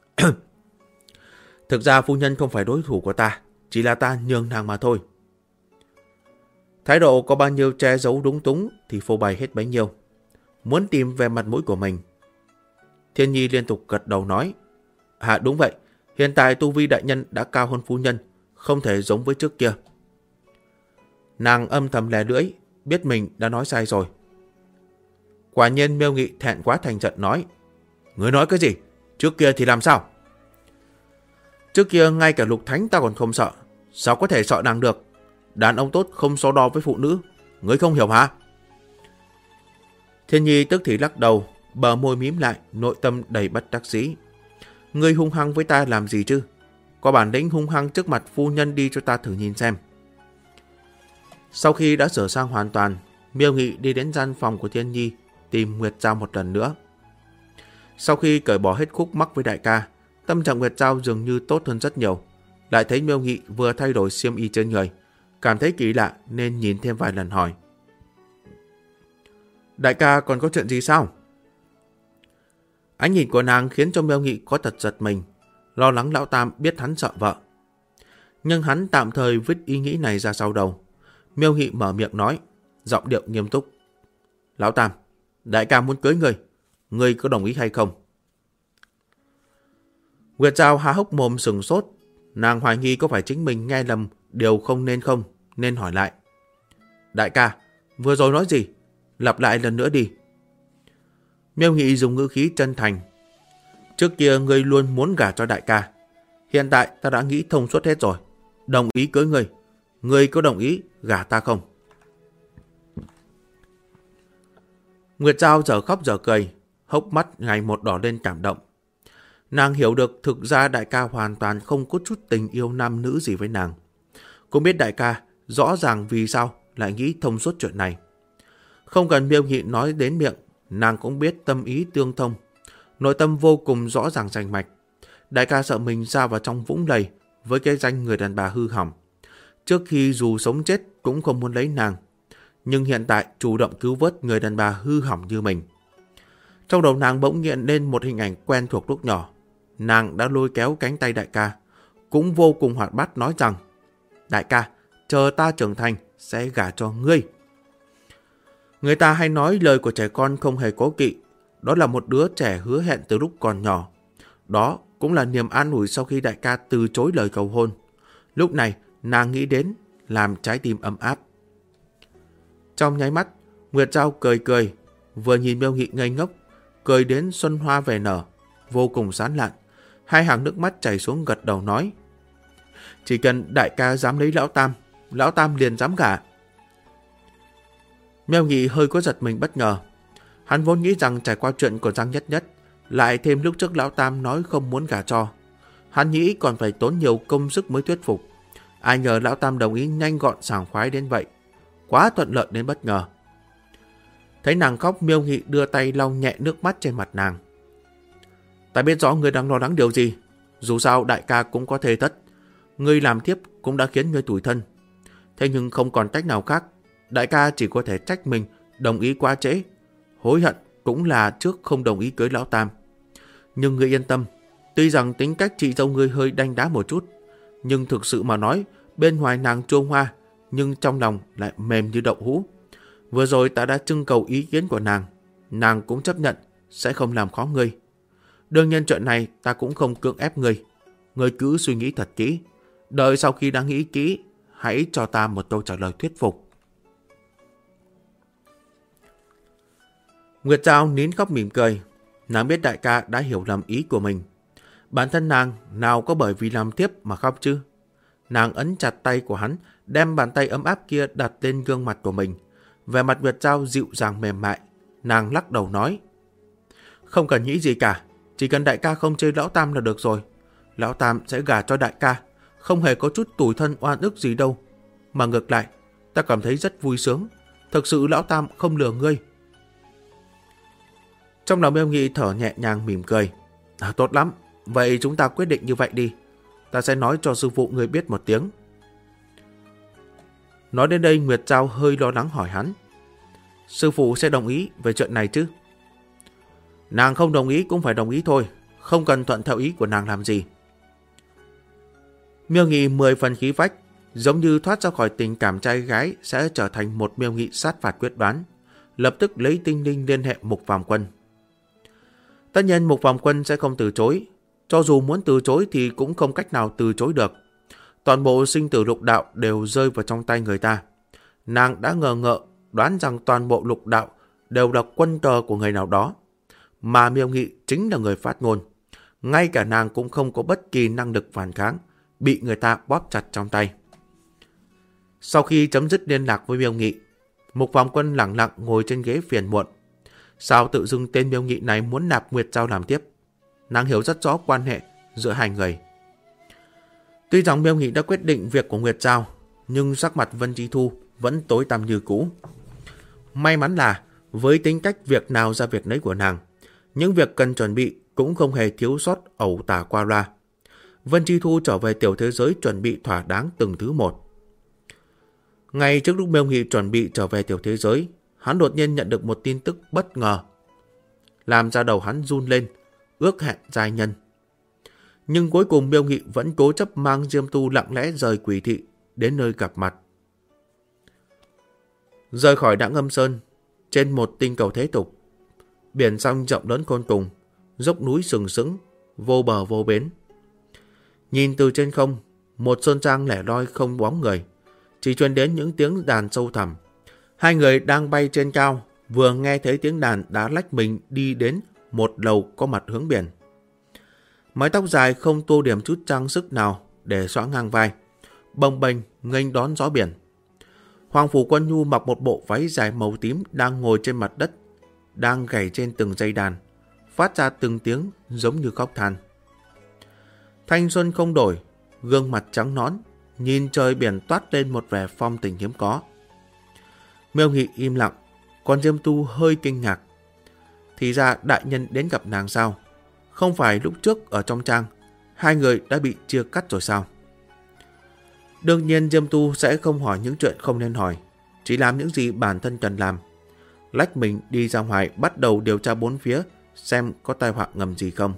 Thực ra phu nhân không phải đối thủ của ta, chỉ là ta nhường nàng mà thôi. Thái độ có bao nhiêu che giấu đúng túng thì phô bày hết bấy nhiêu. Muốn tìm về mặt mũi của mình. Thiên Nhi liên tục gật đầu nói. Đúng vậy, hiện tại tu vi đại nhân đã cao hơn phu nhân, không thể giống với trước kia. Nàng âm thầm lè lưỡi, biết mình đã nói sai rồi. Quả nhiên Miêu Nghị thẹn quá thành giận nói. Ngươi nói cái gì? Trước kia thì làm sao? Trước kia ngay cả Lục Thánh ta còn không sợ, sao có thể sợ nàng được? Đàn ông tốt không so đo với phụ nữ, ngươi không hiểu hả? Thiên Nhi tức thì lắc đầu, bờ môi mím lại, nội tâm đầy bất đắc dĩ. Ngươi hung hăng với ta làm gì chứ? Có bản lĩnh hung hăng trước mặt phu nhân đi cho ta thử nhìn xem. Sau khi đã sửa sang hoàn toàn, Miêu Nghị đi đến gian phòng của Thiên Nhi, tìm Nguyệt Giao một lần nữa. Sau khi cởi bỏ hết khúc mắc với đại ca, tâm trạng Nguyệt Giao dường như tốt hơn rất nhiều. Lại thấy Miêu Nghị vừa thay đổi xiêm y trên người, cảm thấy kỳ lạ nên nhìn thêm vài lần hỏi. Đại ca còn có chuyện gì sao? Ánh nhìn của nàng khiến cho Miêu Nghị có thật giật mình, lo lắng lão Tam biết hắn sợ vợ. Nhưng hắn tạm thời vứt ý nghĩ này ra sau đầu. Miêu Nghị mở miệng nói, giọng điệu nghiêm túc. Lão Tam, đại ca muốn cưới ngươi có đồng ý hay không? Nguyệt Giao há hốc mồm sừng sốt, nàng hoài nghi có phải chính mình nghe lầm điều không, nên hỏi lại. Đại ca, Vừa rồi nói gì? Lặp lại lần nữa đi. Miêu Nghị dùng ngữ khí chân thành. Trước kia ngươi luôn muốn gả cho đại ca. Hiện tại ta đã nghĩ thông suốt hết rồi. Đồng ý cưới ngươi. Ngươi có đồng ý gả ta không? Nguyệt Giao giờ khóc giờ cười, hốc mắt ngày một đỏ lên cảm động. Nàng hiểu được thực ra đại ca hoàn toàn không có chút tình yêu nam nữ gì với nàng. Cũng biết đại ca rõ ràng vì sao lại nghĩ thông suốt chuyện này. Không cần Miêu Nghị nói đến miệng, nàng cũng biết tâm ý tương thông. Nội tâm vô cùng rõ ràng rành mạch. Đại ca sợ mình sa vào trong vũng lầy với cái danh người đàn bà hư hỏng. Trước khi dù sống chết cũng không muốn lấy nàng. Nhưng hiện tại chủ động cứu vớt người đàn bà hư hỏng như mình. Trong đầu nàng bỗng hiện lên một hình ảnh quen thuộc lúc nhỏ. Nàng đã lôi kéo cánh tay đại ca, cũng vô cùng hoạt bát nói rằng: đại ca, chờ ta trưởng thành sẽ gả cho ngươi. Người ta hay nói lời của trẻ con không hề cố kỵ. Đó là một đứa trẻ hứa hẹn từ lúc còn nhỏ. Đó cũng là niềm an ủi sau khi đại ca từ chối lời cầu hôn. Lúc này nàng nghĩ đến làm trái tim ấm áp. Trong nháy mắt, Nguyệt Giao cười cười, vừa nhìn Miêu Nghị ngây ngốc, cười đến xuân hoa về nở, vô cùng sán lạn. Hai hàng nước mắt chảy xuống gật đầu nói: chỉ cần đại ca dám lấy Lão Tam liền dám gả. Miêu Nghị hơi có giật mình bất ngờ. Hắn vốn nghĩ rằng trải qua chuyện của Giang Nhất Nhất, lại thêm lúc trước Lão Tam nói không muốn gả cho, hắn nghĩ còn phải tốn nhiều công sức mới thuyết phục. Ai ngờ Lão Tam đồng ý nhanh gọn sảng khoái đến vậy, quá thuận lợi đến bất ngờ. Thấy nàng khóc, Miêu Nghị đưa tay lau nhẹ nước mắt trên mặt nàng. Ta biết rõ ngươi đang lo lắng điều gì. Dù sao đại ca cũng có thê thất. Ngươi làm thiếp cũng đã khiến ngươi tủi thân. Thế nhưng không còn cách nào khác. Đại ca chỉ có thể trách mình đồng ý quá trễ. Hối hận cũng là trước không đồng ý cưới Lão Tam. Nhưng ngươi yên tâm. Tuy rằng tính cách chị dâu ngươi hơi đanh đá một chút, nhưng thực sự mà nói, bên ngoài nàng chua hoa, nhưng trong lòng lại mềm như đậu hũ. Vừa rồi ta đã trưng cầu ý kiến của nàng. Nàng cũng chấp nhận sẽ không làm khó ngươi. Đương nhiên chuyện này ta cũng không cưỡng ép ngươi. Ngươi cứ suy nghĩ thật kỹ. Đợi sau khi đã nghĩ kỹ, hãy cho ta một câu trả lời thuyết phục. Nguyệt Giao nín khóc mỉm cười. Nàng biết đại ca đã hiểu lầm ý của mình. Bản thân nàng nào có bởi vì làm thiếp mà khóc chứ. Nàng ấn chặt tay của hắn, đem bàn tay ấm áp kia đặt lên gương mặt của mình. Vẻ mặt Nguyệt Giao dịu dàng mềm mại. Nàng lắc đầu nói: không cần nghĩ gì cả. Chỉ cần đại ca không chê Lão Tam là được rồi. Lão Tam sẽ gả cho đại ca. Không hề có chút tủi thân oan ức gì đâu. Mà ngược lại, ta cảm thấy rất vui sướng. Thực sự Lão Tam không lừa ngươi. Trong lòng Miêu Nghị thở nhẹ nhàng mỉm cười. Tốt lắm. Vậy chúng ta quyết định như vậy đi. Ta sẽ nói cho sư phụ ngươi biết một tiếng. Nói đến đây, Nguyệt Giao hơi lo lắng hỏi hắn: sư phụ sẽ đồng ý về chuyện này chứ? Nàng không đồng ý cũng phải đồng ý thôi. Không cần thuận theo ý của nàng làm gì. Miêu Nghị 10 phần khí phách, giống như thoát ra khỏi tình cảm trai gái sẽ trở thành một Miêu Nghị sát phạt quyết đoán. Lập tức lấy tinh linh liên hệ Mục Phàm Quân. Tất nhiên Mục Phàm Quân sẽ không từ chối. Cho dù muốn từ chối thì cũng không cách nào từ chối được. Toàn bộ sinh tử lục đạo đều rơi vào trong tay người ta. Nàng đã ngờ ngợ đoán rằng toàn bộ lục đạo đều là quân cờ của người nào đó. Mà Miêu Nghị chính là người phát ngôn. Ngay cả nàng cũng không có bất kỳ năng lực phản kháng, bị người ta bóp chặt trong tay. Sau khi chấm dứt liên lạc với Miêu Nghị, Mục Phàm Quân lặng lặng ngồi trên ghế phiền muộn. Sao tự dưng tên Miêu Nghị này muốn nạp Nguyệt Giao làm tiếp? Nàng hiểu rất rõ quan hệ giữa hai người. Tuy rằng Miêu Nghị đã quyết định việc của Nguyệt Giao, nhưng sắc mặt Vân Chi Thu vẫn tối tăm như cũ. May mắn là với tính cách việc nào ra việc nấy của nàng, những việc cần chuẩn bị cũng không hề thiếu sót ẩu tả qua loa. Vân Chi Thu trở về tiểu thế giới chuẩn bị thỏa đáng từng thứ một. Ngay trước lúc Miêu Nghị chuẩn bị trở về tiểu thế giới, hắn đột nhiên nhận được một tin tức bất ngờ, làm ra đầu hắn run lên, ước hẹn giai nhân. Nhưng cuối cùng Miêu Nghị vẫn cố chấp mang Diêm Tu lặng lẽ rời Quỷ Thị đến nơi gặp mặt. Rời khỏi Đãng Âm Sơn, trên một tinh cầu thế tục, biển sông rộng lớn khôn cùng, dốc núi sừng sững, vô bờ vô bến. Nhìn từ trên không, một sơn trang lẻ loi không bóng người, chỉ truyền đến những tiếng đàn sâu thẳm. Hai người đang bay trên cao, vừa nghe thấy tiếng đàn đã lách mình đi đến một lầu có mặt hướng biển. Mái tóc dài không tô điểm chút trang sức nào để xõa ngang vai, bồng bềnh nghênh đón gió biển. Hoàng Phủ Quân Nhu mặc một bộ váy dài màu tím đang ngồi trên mặt đất, đang gảy trên từng dây đàn, phát ra từng tiếng giống như khóc than. Thanh xuân không đổi, gương mặt trắng nõn, nhìn trời biển toát lên một vẻ phong tình hiếm có. Miêu Nghị im lặng, còn Diêm Tu hơi kinh ngạc. Thì ra đại nhân đến gặp nàng sao? Không phải lúc trước ở trong trang, hai người đã bị chia cắt rồi sao? Đương nhiên Diêm Tu sẽ không hỏi những chuyện không nên hỏi, chỉ làm những gì bản thân cần làm. Lách mình đi ra ngoài bắt đầu điều tra bốn phía, xem có tai họa ngầm gì không.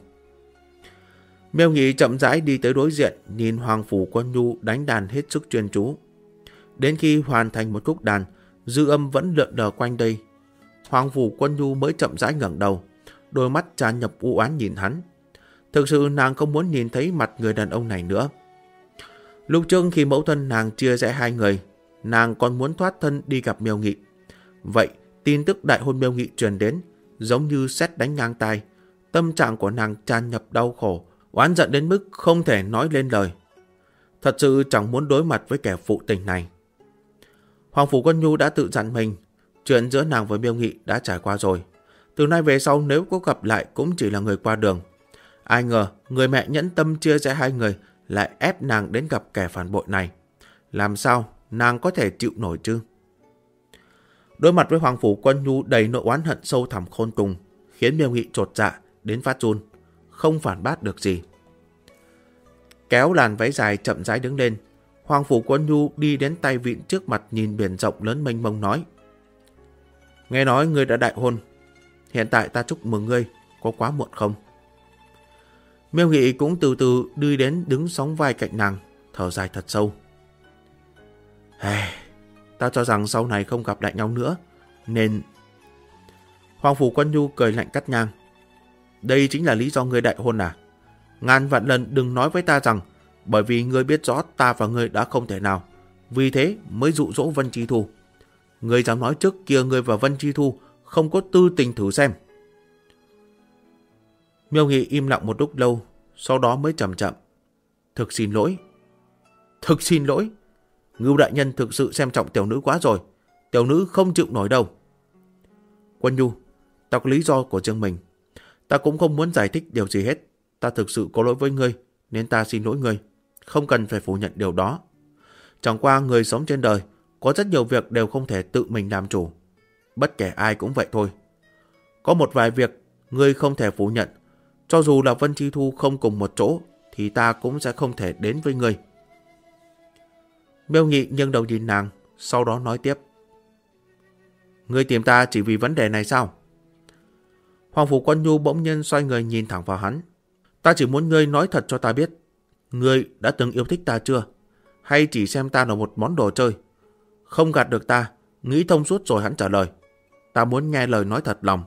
Miêu Nghị chậm rãi đi tới đối diện, nhìn Hoàng Phủ Quân Nhu đánh đàn hết sức chuyên chú. Đến khi hoàn thành một khúc đàn, dư âm vẫn lượn lờ quanh đây. Hoàng Phủ Quân Nhu mới chậm rãi ngẩng đầu, đôi mắt tràn ngập u oán nhìn hắn. Thực sự nàng không muốn nhìn thấy mặt người đàn ông này nữa. Lúc trước khi mẫu thân nàng chia rẽ hai người, nàng còn muốn thoát thân đi gặp Miêu Nghị. Vậy tin tức đại hôn Miêu Nghị truyền đến, giống như sét đánh ngang tai. Tâm trạng của nàng tràn ngập đau khổ, oán giận đến mức không thể nói lên lời. Thật sự chẳng muốn đối mặt với kẻ phụ tình này. Hoàng Phủ Quân Nhu đã tự dặn mình, chuyện giữa nàng với Miêu Nghị đã trải qua rồi. Từ nay về sau nếu có gặp lại cũng chỉ là người qua đường. Ai ngờ người mẹ nhẫn tâm chia rẽ hai người lại ép nàng đến gặp kẻ phản bội này. Làm sao nàng có thể chịu nổi chứ? Đối mặt với Hoàng Phủ Quân Nhu đầy nỗi oán hận sâu thẳm khôn cùng, khiến Miêu Nghị chột dạ đến phát run, không phản bác được gì. Kéo làn váy dài chậm rãi đứng lên, Hoàng Phủ Quân Nhu đi đến tay vịn trước mặt nhìn biển rộng lớn mênh mông nói: Nghe nói ngươi đã đại hôn, hiện tại ta chúc mừng ngươi, có quá muộn không? Miêu Nghị cũng từ từ đi đến đứng sóng vai cạnh nàng, thở dài thật sâu. Ta cho rằng sau này không gặp lại nhau nữa, nên... Hoàng Phủ Quân Nhu cười lạnh cắt ngang. Đây chính là lý do ngươi đại hôn à? Ngàn vạn lần đừng nói với ta rằng bởi vì ngươi biết rõ ta và ngươi đã không thể nào, vì thế mới dụ dỗ Vân Chi Thu. Ngươi dám nói trước kia ngươi và Vân Chi Thu không có tư tình thử xem. Miêu Nghị im lặng một lúc lâu, sau đó mới chậm chậm. Thực xin lỗi. Thực xin lỗi. Ngưu đại nhân thực sự xem trọng tiểu nữ quá rồi. Tiểu nữ không chịu nổi đâu. Quân Nhu, ta có lý do của riêng mình. Ta cũng không muốn giải thích điều gì hết. Ta thực sự có lỗi với ngươi, nên ta xin lỗi ngươi. Không cần phải phủ nhận điều đó. Chẳng qua người sống trên đời, có rất nhiều việc đều không thể tự mình làm chủ. Bất kể ai cũng vậy thôi. Có một vài việc ngươi không thể phủ nhận. Cho dù là Vân Chi Thu không cùng một chỗ, thì ta cũng sẽ không thể đến với ngươi. Miêu Nghị nghiêng đầu nhìn nàng, sau đó nói tiếp. Ngươi tìm ta chỉ vì vấn đề này sao? Hoàng Phủ Quân Nhu bỗng nhiên xoay người nhìn thẳng vào hắn. Ta chỉ muốn ngươi nói thật cho ta biết. Ngươi đã từng yêu thích ta chưa? Hay chỉ xem ta là một món đồ chơi? Không gạt được ta, nghĩ thông suốt rồi hắn trả lời. Ta muốn nghe lời nói thật lòng.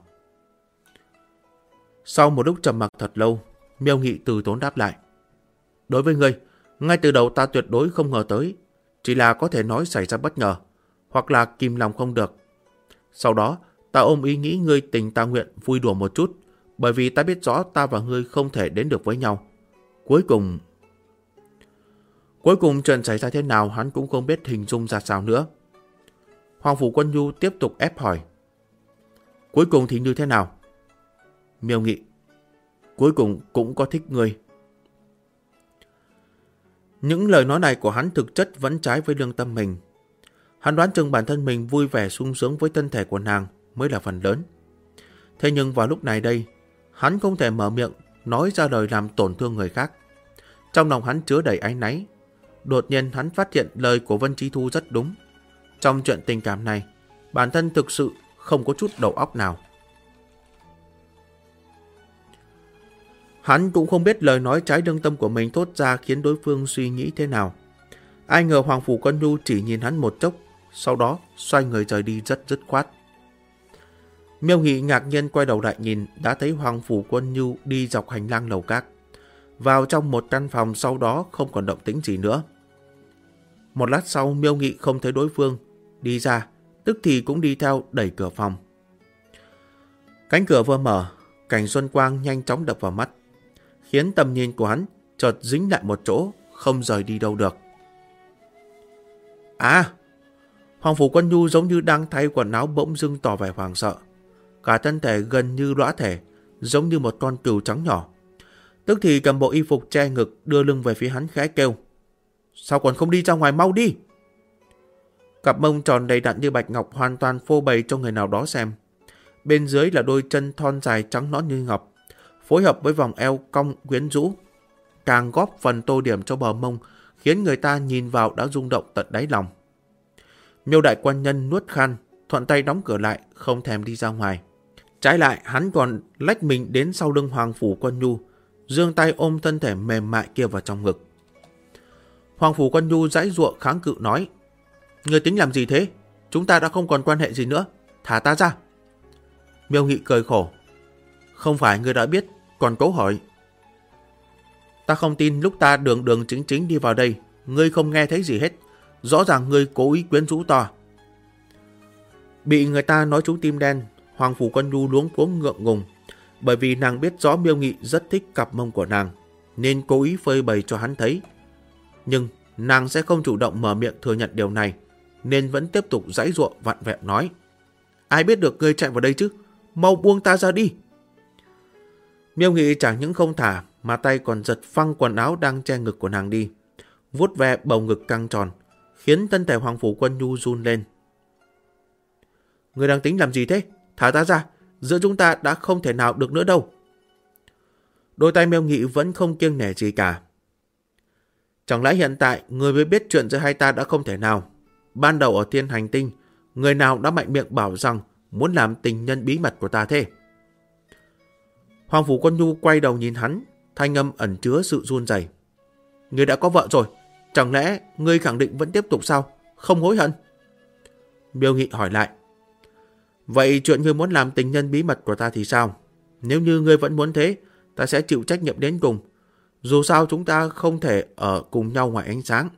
Sau một lúc trầm mặc thật lâu, Miêu Nghị từ tốn đáp lại. Đối với ngươi, ngay từ đầu ta tuyệt đối không ngờ tới. Chỉ là có thể nói xảy ra bất ngờ, hoặc là kìm lòng không được. Sau đó, ta ôm ý nghĩ ngươi tình ta nguyện vui đùa một chút, bởi vì ta biết rõ ta và ngươi không thể đến được với nhau. Cuối cùng chuyện xảy ra thế nào hắn cũng không biết hình dung ra sao nữa. Hoàng Phủ Quân Nhu tiếp tục ép hỏi. Cuối cùng thì như thế nào? Miêu Nghị. Cuối cùng cũng có thích ngươi. Những lời nói này của hắn thực chất vẫn trái với lương tâm mình. Hắn đoán chừng bản thân mình vui vẻ sung sướng với thân thể của nàng mới là phần lớn. Thế nhưng vào lúc này đây, hắn không thể mở miệng nói ra lời làm tổn thương người khác. Trong lòng hắn chứa đầy áy náy. Đột nhiên hắn phát hiện lời của Vân Chi Thu rất đúng. Trong chuyện tình cảm này, bản thân thực sự không có chút đầu óc nào. Hắn cũng không biết lời nói trái lương tâm của mình thốt ra khiến đối phương suy nghĩ thế nào. Ai ngờ Hoàng Phủ Quân Nhu chỉ nhìn hắn một chốc, sau đó xoay người rời đi rất dứt khoát. Miêu Nghị ngạc nhiên quay đầu lại nhìn, đã thấy Hoàng Phủ Quân Nhu đi dọc hành lang lầu các, vào trong một căn phòng, sau đó không còn động tĩnh gì nữa. Một lát sau Miêu Nghị không thấy đối phương, đi ra, tức thì cũng đi theo đẩy cửa phòng. Cánh cửa vừa mở, cảnh xuân quang nhanh chóng đập vào mắt, khiến tầm nhìn của hắn chợt dính lại một chỗ, không rời đi đâu được. À! Hoàng Phủ Quân Nhu giống như đang thay quần áo bỗng dưng tỏ vẻ hoảng sợ. Cả thân thể gần như lõa thể, giống như một con cừu trắng nhỏ. Tức thì cầm bộ y phục che ngực đưa lưng về phía hắn khẽ kêu. Sao còn không đi ra ngoài, mau đi! Cặp mông tròn đầy đặn như bạch ngọc hoàn toàn phô bày cho người nào đó xem. Bên dưới là đôi chân thon dài trắng nõn như ngọc, phối hợp với vòng eo cong quyến rũ, càng góp phần tô điểm cho bờ mông, khiến người ta nhìn vào đã rung động tận đáy lòng. Miêu đại quan nhân nuốt khan, thuận tay đóng cửa lại, không thèm đi ra ngoài. Trái lại, hắn còn lách mình đến sau lưng Hoàng Phủ Quân Nhu, giương tay ôm thân thể mềm mại kia vào trong ngực. Hoàng Phủ Quân Nhu giãy giụa kháng cự nói, ngươi tính làm gì thế? Chúng ta đã không còn quan hệ gì nữa, thả ta ra. Miêu Nghị cười khổ, không phải ngươi đã biết, còn cố hỏi. Ta không tin lúc ta đường đường chính chính đi vào đây, ngươi không nghe thấy gì hết. Rõ ràng ngươi cố ý quyến rũ to. Bị người ta nói trúng tim đen, Hoàng Phủ Quân Nhu luống cuống ngượng ngùng, bởi vì nàng biết rõ Miêu Nghị rất thích cặp mông của nàng, nên cố ý phơi bày cho hắn thấy. Nhưng nàng sẽ không chủ động mở miệng thừa nhận điều này, nên vẫn tiếp tục giãy giụa vặn vẹo nói, ai biết được ngươi chạy vào đây chứ, mau buông ta ra đi. Miêu Nghị chẳng những không thả, mà tay còn giật phăng quần áo đang che ngực của nàng đi, vuốt ve bầu ngực căng tròn, khiến thân thể Hoàng Phủ Quân Nhu run lên. Ngươi đang tính làm gì thế? Thả ta ra, giữa chúng ta đã không thể nào được nữa đâu. Đôi tay Miêu Nghị vẫn không kiêng nể gì cả. Chẳng lẽ hiện tại ngươi mới biết chuyện giữa hai ta đã không thể nào? Ban đầu ở Thiên Hành Tinh, người nào đã mạnh miệng bảo rằng muốn làm tình nhân bí mật của ta thế? Hoàng Phủ Quân Nhu quay đầu nhìn hắn, thanh âm ẩn chứa sự run rẩy. Ngươi đã có vợ rồi, chẳng lẽ ngươi khẳng định vẫn tiếp tục sao? Không hối hận? Miêu Nghị hỏi lại. Vậy chuyện ngươi muốn làm tình nhân bí mật của ta thì sao? Nếu như ngươi vẫn muốn thế, ta sẽ chịu trách nhiệm đến cùng. Dù sao chúng ta không thể ở cùng nhau ngoài ánh sáng.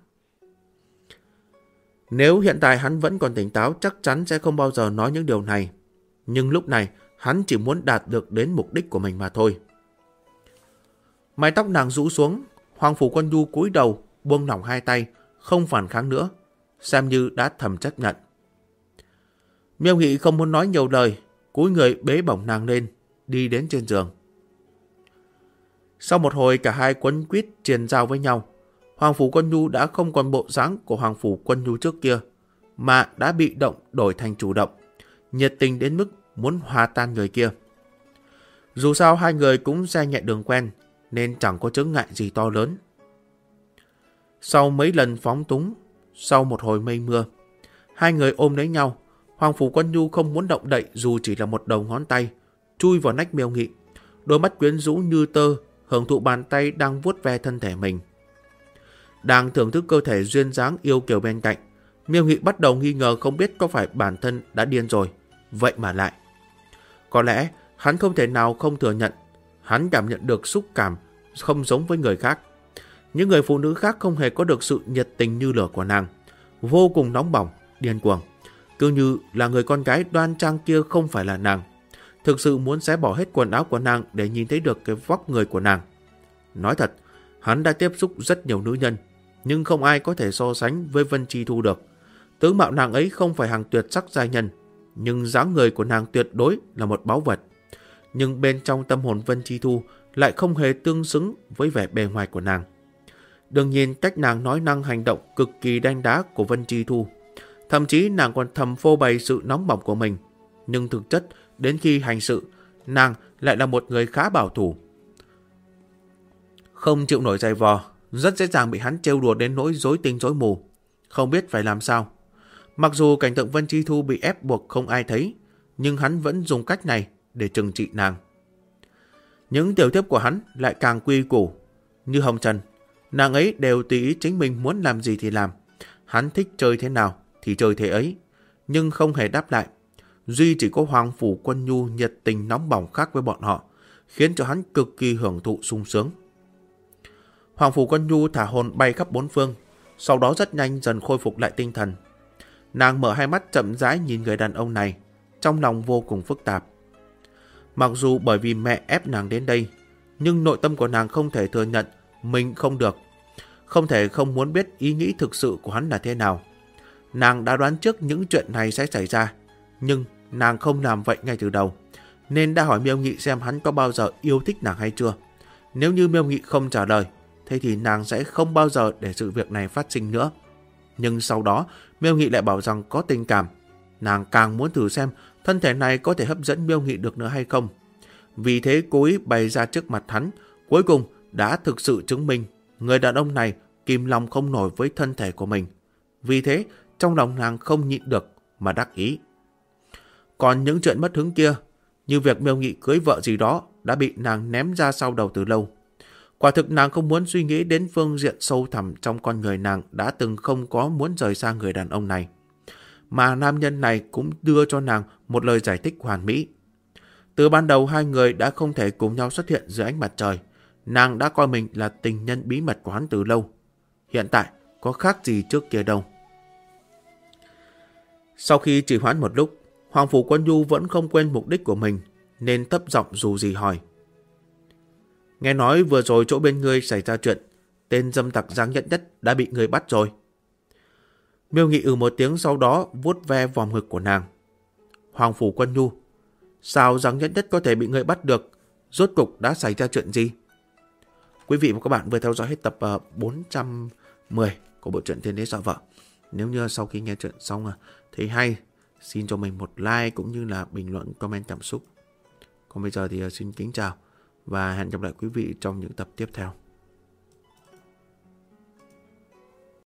Nếu hiện tại hắn vẫn còn tỉnh táo, chắc chắn sẽ không bao giờ nói những điều này. Nhưng lúc này, hắn chỉ muốn đạt được đến mục đích của mình mà thôi. Mái tóc nàng rũ xuống, Hoàng Phủ Quân Nhu cúi đầu, buông lỏng hai tay, không phản kháng nữa, xem như đã thầm chấp nhận. Miêu Nghị không muốn nói nhiều lời, cúi người bế bổng nàng lên, đi đến trên giường. Sau một hồi cả hai quấn quýt triền giao với nhau, Hoàng Phủ Quân Nhu đã không còn bộ dáng của Hoàng Phủ Quân Nhu trước kia, mà đã bị động đổi thành chủ động, nhiệt tình đến mức muốn hòa tan người kia. Dù sao hai người cũng xe nhẹ đường quen, nên chẳng có chướng ngại gì to lớn. Sau mấy lần phóng túng, sau một hồi mây mưa, hai người ôm lấy nhau. Hoàng Phủ Quân Nhu không muốn động đậy dù chỉ là một đầu ngón tay, chui vào nách Miêu Nghị, đôi mắt quyến rũ như tơ, hưởng thụ bàn tay đang vuốt ve thân thể mình. Đang thưởng thức cơ thể duyên dáng yêu kiều bên cạnh, Miêu Nghị bắt đầu nghi ngờ không biết có phải bản thân đã điên rồi, vậy mà lại. Có lẽ hắn không thể nào không thừa nhận, hắn cảm nhận được xúc cảm không giống với người khác. Những người phụ nữ khác không hề có được sự nhiệt tình như lửa của nàng, vô cùng nóng bỏng, điên cuồng. Cứ như là người con gái đoan trang kia không phải là nàng, thực sự muốn xé bỏ hết quần áo của nàng để nhìn thấy được cái vóc người của nàng. Nói thật, hắn đã tiếp xúc rất nhiều nữ nhân, nhưng không ai có thể so sánh với Vân Chi Thu được. Tướng mạo nàng ấy không phải hàng tuyệt sắc giai nhân, nhưng dáng người của nàng tuyệt đối là một báu vật. Nhưng bên trong tâm hồn Vân Chi Thu lại không hề tương xứng với vẻ bề ngoài của nàng. Đừng nhìn cách nàng nói năng hành động cực kỳ đanh đá của Vân Chi Thu. Thậm chí nàng còn thầm phô bày sự nóng bỏng của mình. Nhưng thực chất, đến khi hành sự, nàng lại là một người khá bảo thủ. Không chịu nổi giày vò, rất dễ dàng bị hắn trêu đùa đến nỗi rối tinh rối mù, không biết phải làm sao. Mặc dù cảnh tượng Vân Chi Thu bị ép buộc không ai thấy, nhưng hắn vẫn dùng cách này để trừng trị nàng. Những tiểu thiếp của hắn lại càng quy củ. Như Hồng Trần, nàng ấy đều tùy ý chính mình muốn làm gì thì làm. Hắn thích chơi thế nào thì chơi thế ấy, nhưng không hề đáp lại. Duy chỉ có Hoàng Phủ Quân Nhu nhiệt tình nóng bỏng khác với bọn họ, khiến cho hắn cực kỳ hưởng thụ sung sướng. Hoàng Phủ Quân Nhu thả hồn bay khắp bốn phương, sau đó rất nhanh dần khôi phục lại tinh thần. Nàng mở hai mắt chậm rãi nhìn người đàn ông này, trong lòng vô cùng phức tạp. Mặc dù bởi vì mẹ ép nàng đến đây, nhưng nội tâm của nàng không thể thừa nhận mình không được. Không thể không muốn biết ý nghĩ thực sự của hắn là thế nào. Nàng đã đoán trước những chuyện này sẽ xảy ra, nhưng nàng không làm vậy ngay từ đầu, nên đã hỏi Miêu Nghị xem hắn có bao giờ yêu thích nàng hay chưa. Nếu như Miêu Nghị không trả lời, thế thì nàng sẽ không bao giờ để sự việc này phát sinh nữa. Nhưng sau đó, Miêu Nghị lại bảo rằng có tình cảm. Nàng càng muốn thử xem thân thể này có thể hấp dẫn Miêu Nghị được nữa hay không. Vì thế cố ý bày ra trước mặt hắn, cuối cùng đã thực sự chứng minh người đàn ông này kìm lòng không nổi với thân thể của mình. Vì thế, trong lòng nàng không nhịn được mà đắc ý. Còn những chuyện mất hứng kia, như việc Miêu Nghị cưới vợ gì đó, đã bị nàng ném ra sau đầu từ lâu. Quả thực nàng không muốn suy nghĩ đến phương diện sâu thẳm trong con người nàng đã từng không có muốn rời xa người đàn ông này. Mà nam nhân này cũng đưa cho nàng một lời giải thích hoàn mỹ. Từ ban đầu hai người đã không thể cùng nhau xuất hiện dưới ánh mặt trời. Nàng đã coi mình là tình nhân bí mật của hắn từ lâu. Hiện tại có khác gì trước kia đâu. Sau khi trì hoãn một lúc, Hoàng Phủ Quân Nhu vẫn không quên mục đích của mình, nên thấp giọng dù gì hỏi. Nghe nói vừa rồi chỗ bên ngươi xảy ra chuyện, tên dâm tặc Giang Nhất Nhất đã bị ngươi bắt rồi. Miêu Nghị một tiếng, sau đó vuốt ve vòm ngực của nàng. Hoàng Phủ Quân Nhu, sao Giang Nhất Nhất có thể bị ngươi bắt được? Rốt cục đã xảy ra chuyện gì? Quý vị và các bạn vừa theo dõi hết tập 410 của bộ truyện Thiên Đế Dọa Vợ. Nếu như sau khi nghe chuyện xong thấy hay, xin cho mình một like cũng như là bình luận, comment cảm xúc. Còn bây giờ thì xin kính chào và hẹn gặp lại quý vị trong những tập tiếp theo.